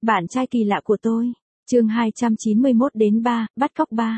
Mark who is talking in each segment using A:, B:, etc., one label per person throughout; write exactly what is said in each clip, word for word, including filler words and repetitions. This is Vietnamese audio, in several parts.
A: Bạn trai kỳ lạ của tôi. Chương hai trăm chín mươi mốt đến ba, bắt cóc ba.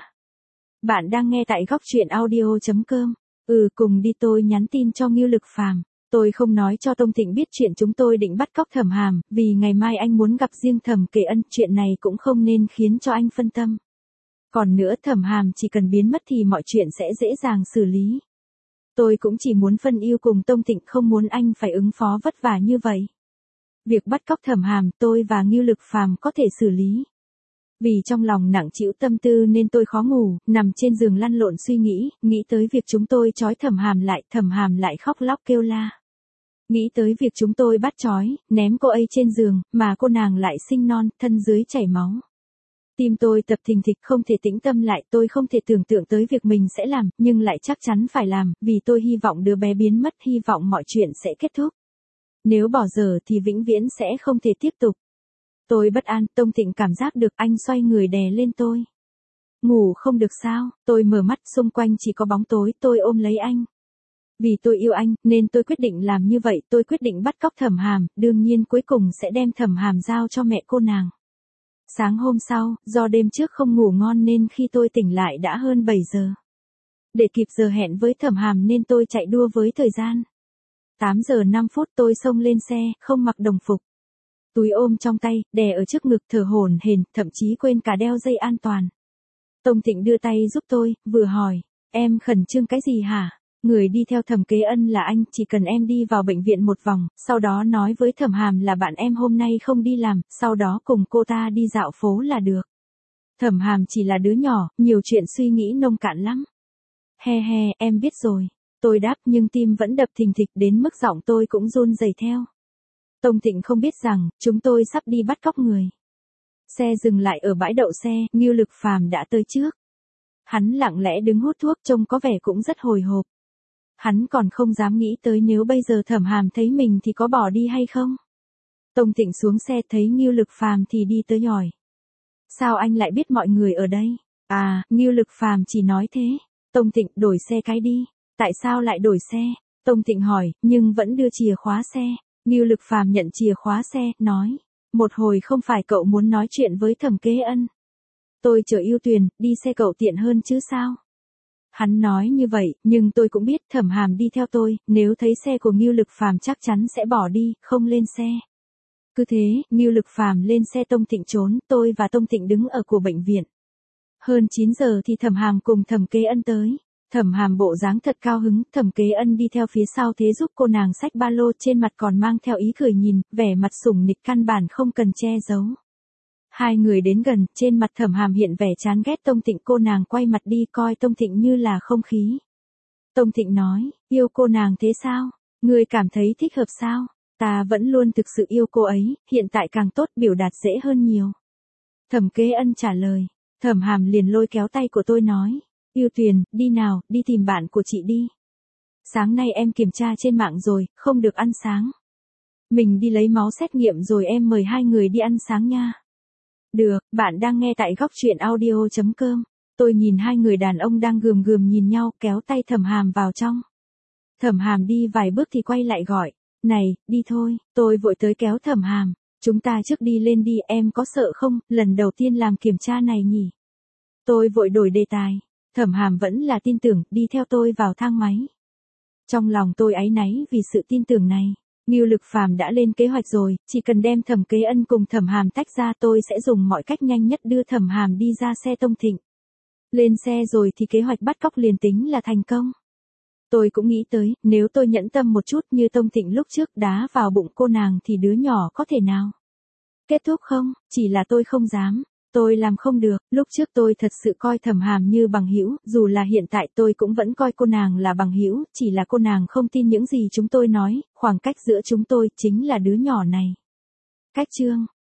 A: Bạn đang nghe tại góc truyện audio chấm com. Ừ, cùng đi, tôi nhắn tin cho Ngưu Lực Phàm. Tôi không nói cho Tông Thịnh biết chuyện chúng tôi định bắt cóc Thẩm Hàm, vì ngày mai anh muốn gặp riêng Thẩm Kế Ân, chuyện này cũng không nên khiến cho anh phân tâm. Còn nữa, Thẩm Hàm chỉ cần biến mất thì mọi chuyện sẽ dễ dàng xử lý. Tôi cũng chỉ muốn phân ưu cùng Tông Thịnh, không muốn anh phải ứng phó vất vả như vậy. Việc bắt cóc Thẩm Hàm, tôi và Ngưu Lực Phàm có thể xử lý. Vì trong lòng nặng trĩu tâm tư nên tôi khó ngủ, nằm trên giường lăn lộn suy nghĩ, nghĩ tới việc chúng tôi trói Thẩm Hàm lại, Thẩm Hàm lại khóc lóc kêu la. Nghĩ tới việc chúng tôi bắt trói, ném cô ấy trên giường, mà cô nàng lại sinh non, thân dưới chảy máu. Tim tôi tập thình thịch, không thể tĩnh tâm lại, tôi không thể tưởng tượng tới việc mình sẽ làm, nhưng lại chắc chắn phải làm, vì tôi hy vọng đứa bé biến mất, hy vọng mọi chuyện sẽ kết thúc. Nếu bỏ dở thì vĩnh viễn sẽ không thể tiếp tục. Tôi bất an, Tông Thịnh cảm giác được, anh xoay người đè lên tôi. Ngủ không được sao? Tôi mở mắt, xung quanh chỉ có bóng tối, tôi ôm lấy anh. Vì tôi yêu anh, nên tôi quyết định làm như vậy, tôi quyết định bắt cóc Thẩm Hàm, đương nhiên cuối cùng sẽ đem Thẩm Hàm giao cho mẹ cô nàng. Sáng hôm sau, do đêm trước không ngủ ngon nên khi tôi tỉnh lại đã hơn bảy giờ. Để kịp giờ hẹn với Thẩm Hàm nên tôi chạy đua với thời gian. tám giờ năm phút tôi xông lên xe, không mặc đồng phục. Túi ôm trong tay, đè ở trước ngực, thở hổn hển, thậm chí quên cả đeo dây an toàn. Tông Thịnh đưa tay giúp tôi, vừa hỏi, em khẩn trương cái gì hả? Người đi theo Thẩm Kế Ân là anh, chỉ cần em đi vào bệnh viện một vòng, sau đó nói với Thẩm Hàm là bạn em hôm nay không đi làm, sau đó cùng cô ta đi dạo phố là được. Thẩm Hàm chỉ là đứa nhỏ, nhiều chuyện suy nghĩ nông cạn lắm. He he, em biết rồi. Tôi đáp nhưng tim vẫn đập thình thịch đến mức giọng tôi cũng run rẩy theo. Tông Thịnh không biết rằng, chúng tôi sắp đi bắt cóc người. Xe dừng lại ở bãi đậu xe, Ngưu Lực Phàm đã tới trước. Hắn lặng lẽ đứng hút thuốc, trông có vẻ cũng rất hồi hộp. Hắn còn không dám nghĩ tới nếu bây giờ Thẩm Hàm thấy mình thì có bỏ đi hay không. Tông Thịnh xuống xe thấy Ngưu Lực Phàm thì đi tới hỏi. Sao anh lại biết mọi người ở đây? À, Ngưu Lực Phàm chỉ nói thế. Tông Thịnh, đổi xe cái đi. Tại sao lại đổi xe? Tông Thịnh hỏi, nhưng vẫn đưa chìa khóa xe. Ngưu Lực Phàm nhận chìa khóa xe, nói. Một hồi không phải cậu muốn nói chuyện với Thẩm Kế Ân. Tôi chở Ưu Tuyền, đi xe cậu tiện hơn chứ sao? Hắn nói như vậy, nhưng tôi cũng biết Thẩm Hàm đi theo tôi, nếu thấy xe của Ngưu Lực Phàm chắc chắn sẽ bỏ đi, không lên xe. Cứ thế, Ngưu Lực Phàm lên xe, Tông Thịnh trốn, tôi và Tông Thịnh đứng ở của bệnh viện. Hơn chín giờ thì Thẩm Hàm cùng Thẩm Kế Ân tới. Thẩm Hàm bộ dáng thật cao hứng, Thẩm Kế Ân đi theo phía sau thế giúp cô nàng xách ba lô, trên mặt còn mang theo ý cười nhìn, vẻ mặt sủng nịch căn bản không cần che giấu. Hai người đến gần, trên mặt Thẩm Hàm hiện vẻ chán ghét Tông Thịnh, cô nàng quay mặt đi coi Tông Thịnh như là không khí. Tông Thịnh nói, yêu cô nàng thế sao? Ngươi cảm thấy thích hợp sao? Ta vẫn luôn thực sự yêu cô ấy, hiện tại càng tốt, biểu đạt dễ hơn nhiều. Thẩm Kế Ân trả lời. Thẩm Hàm liền lôi kéo tay của tôi nói. Ưu Tuyền, đi nào, đi tìm bạn của chị đi. Sáng nay em kiểm tra trên mạng rồi, không được ăn sáng. Mình đi lấy máu xét nghiệm rồi em mời hai người đi ăn sáng nha. Được, bạn đang nghe tại góc truyện audio chấm com. Tôi nhìn hai người đàn ông đang gườm gườm nhìn nhau, kéo tay Thẩm Hàm vào trong. Thẩm Hàm đi vài bước thì quay lại gọi. Này, đi thôi, tôi vội tới kéo Thẩm Hàm. Chúng ta trước đi lên đi, em có sợ không, lần đầu tiên làm kiểm tra này nhỉ? Tôi vội đổi đề tài. Thẩm Hàm vẫn là tin tưởng, đi theo tôi vào thang máy. Trong lòng tôi áy náy vì sự tin tưởng này. Ngưu Lực Phàm đã lên kế hoạch rồi, chỉ cần đem Thẩm Kế Ân cùng Thẩm Hàm tách ra, tôi sẽ dùng mọi cách nhanh nhất đưa Thẩm Hàm đi ra xe Tông Thịnh. Lên xe rồi thì kế hoạch bắt cóc liền tính là thành công. Tôi cũng nghĩ tới, nếu tôi nhẫn tâm một chút như Tông Thịnh lúc trước đá vào bụng cô nàng thì đứa nhỏ có thể nào kết thúc không, chỉ là tôi không dám. Tôi làm không được, lúc trước tôi thật sự coi Thẩm Hàm như bằng hữu, dù là hiện tại tôi cũng vẫn coi cô nàng là bằng hữu, chỉ là cô nàng không tin những gì chúng tôi nói, khoảng cách giữa chúng tôi chính là đứa nhỏ này. Cách chương